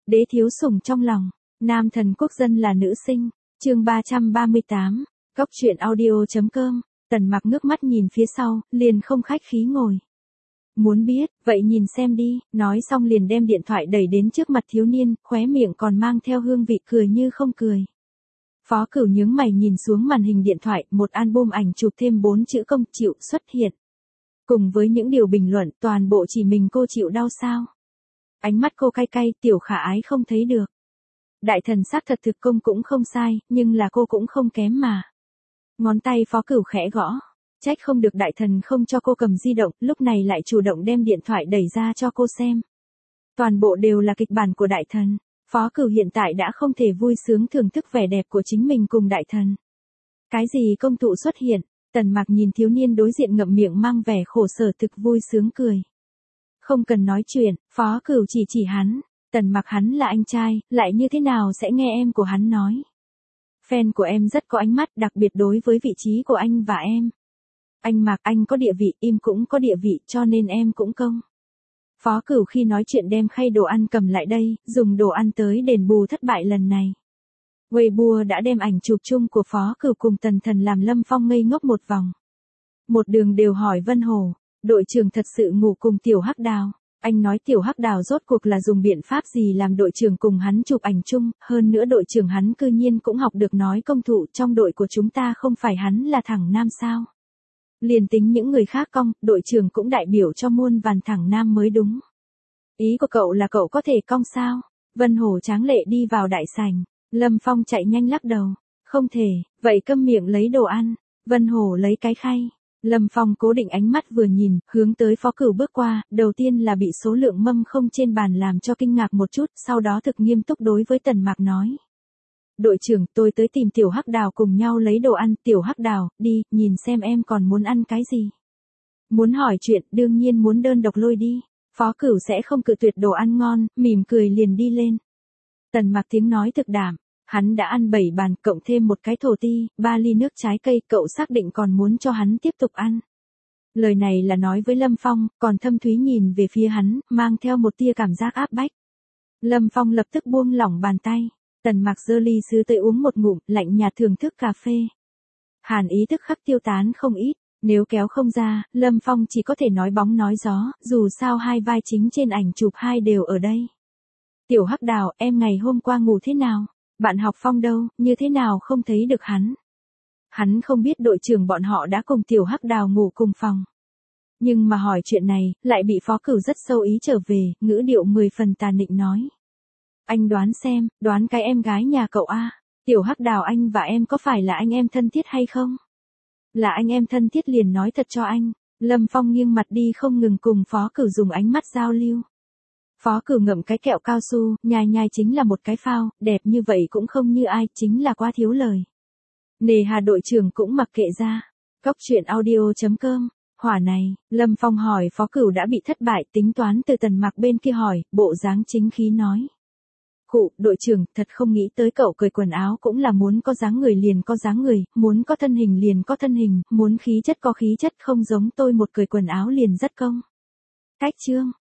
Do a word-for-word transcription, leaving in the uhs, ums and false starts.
Đế thiếu sủng trong lòng, nam thần quốc dân là nữ sinh, chương ba trăm ba mươi tám, Cóc truyện audio chấm com, Tần Mặc ngước mắt nhìn phía sau, liền không khách khí ngồi. Muốn biết, vậy nhìn xem đi, nói xong liền đem điện thoại đẩy đến trước mặt thiếu niên, khóe miệng còn mang theo hương vị cười như không cười. Phó Cửu nhướng mày nhìn xuống màn hình điện thoại, một album ảnh chụp thêm bốn chữ công chịu xuất hiện. Cùng với những điều bình luận, toàn bộ chỉ mình cô chịu đau sao. Ánh mắt cô cay cay, tiểu khả ái không thấy được. Đại thần xác thật thực công cũng không sai, nhưng là cô cũng không kém mà. Ngón tay Phó Cửu khẽ gõ. Trách không được đại thần không cho cô cầm di động, lúc này lại chủ động đem điện thoại đẩy ra cho cô xem. Toàn bộ đều là kịch bản của đại thần. Phó Cửu hiện tại đã không thể vui sướng thưởng thức vẻ đẹp của chính mình cùng đại thần. Cái gì công tụ xuất hiện, Tần Mặc nhìn thiếu niên đối diện ngậm miệng mang vẻ khổ sở thực vui sướng cười. Không cần nói chuyện, Phó Cửu chỉ chỉ hắn, Tần Mặc hắn là anh trai, lại như thế nào sẽ nghe em của hắn nói. Fan của em rất có ánh mắt, đặc biệt đối với vị trí của anh và em. Anh Mạc anh có địa vị, im cũng có địa vị, cho nên em cũng công. Phó Cửu khi nói chuyện đem khay đồ ăn cầm lại đây, dùng đồ ăn tới đền bù thất bại lần này. Weibo đã đem ảnh chụp chung của Phó Cửu cùng Tần Thần làm Lâm Phong ngây ngốc một vòng. Một đường đều hỏi Vân Hồ, đội trưởng thật sự ngủ cùng Tiểu Hắc Đào. Anh nói Tiểu Hắc Đào rốt cuộc là dùng biện pháp gì làm đội trưởng cùng hắn chụp ảnh chung, hơn nữa đội trưởng hắn cư nhiên cũng học được nói công thụ, trong đội của chúng ta không phải hắn là thẳng nam sao. Liền tính những người khác cong, đội trưởng cũng đại biểu cho muôn vàn thẳng nam mới đúng. Ý của cậu là cậu có thể cong sao? Vân Hổ tráng lệ đi vào đại sảnh, Lâm Phong chạy nhanh lắc đầu. Không thể, vậy câm miệng lấy đồ ăn. Vân Hổ lấy cái khay. Lâm Phong cố định ánh mắt vừa nhìn, hướng tới Phó Cửu bước qua, đầu tiên là bị số lượng mâm không trên bàn làm cho kinh ngạc một chút, sau đó thực nghiêm túc đối với Tần Mặc nói. Đội trưởng, tôi tới tìm Tiểu Hắc Đào cùng nhau lấy đồ ăn, Tiểu Hắc Đào, đi, nhìn xem em còn muốn ăn cái gì. Muốn hỏi chuyện, đương nhiên muốn đơn độc lôi đi. Phó Cửu sẽ không cự tuyệt đồ ăn ngon, mỉm cười liền đi lên. Tần Mặc tiếng nói thực đảm, hắn đã ăn bảy bàn, cộng thêm một cái thổ ti, ba ly nước trái cây, cậu xác định còn muốn cho hắn tiếp tục ăn. Lời này là nói với Lâm Phong, còn Thâm Thúy nhìn về phía hắn, mang theo một tia cảm giác áp bách. Lâm Phong lập tức buông lỏng bàn tay. Tần Mặc giơ ly sứ tới uống một ngụm, lạnh nhạt thưởng thức cà phê. Hàn ý tức khắc tiêu tán không ít, nếu kéo không ra, Lâm Phong chỉ có thể nói bóng nói gió, dù sao hai vai chính trên ảnh chụp hai đều ở đây. Tiểu Hắc Đào, em ngày hôm qua ngủ thế nào? Bạn học Phong đâu, như thế nào không thấy được hắn? Hắn không biết đội trưởng bọn họ đã cùng Tiểu Hắc Đào ngủ cùng phòng. Nhưng mà hỏi chuyện này, lại bị Phó Cửu rất sâu ý trở về, ngữ điệu mười phần tà nịnh nói. Anh đoán xem, đoán cái em gái nhà cậu a, Tiểu Hắc Đào anh và em có phải là anh em thân thiết hay không? Là anh em thân thiết liền nói thật cho anh. Lâm Phong nghiêng mặt đi không ngừng cùng Phó Cửu dùng ánh mắt giao lưu. Phó Cửu ngậm cái kẹo cao su, nhai nhai chính là một cái phao, đẹp như vậy cũng không như ai, chính là quá thiếu lời. Nề hà đội trưởng cũng mặc kệ ra. Cóc truyện audio chấm com, hỏa này, Lâm Phong hỏi Phó Cửu đã bị thất bại, tính toán từ Tần Mặc bên kia hỏi, bộ dáng chính khí nói. Khụ, đội trưởng, thật không nghĩ tới cậu cởi quần áo cũng là muốn có dáng người liền có dáng người, muốn có thân hình liền có thân hình, muốn khí chất có khí chất, không giống tôi một cởi quần áo liền rất công. Cách chương.